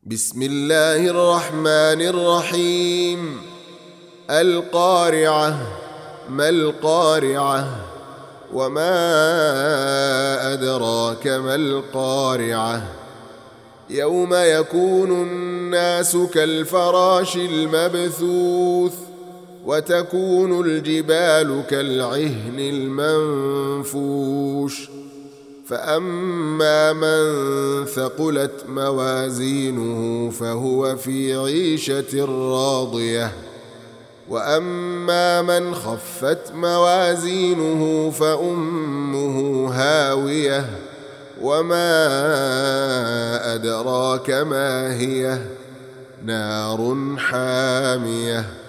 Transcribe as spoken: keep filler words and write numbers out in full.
بسم الله الرحمن الرحيم. القارعة. ما القارعة؟ وما أدراك ما القارعة؟ يوم يكون الناس كالفراش المبثوث وتكون الجبال كالعهن المنفوش فأما من ثقلت موازينه فهو في عيشة راضية وأما من خفت موازينه فأمه هاوية وما أدراك ما هي نار حامية.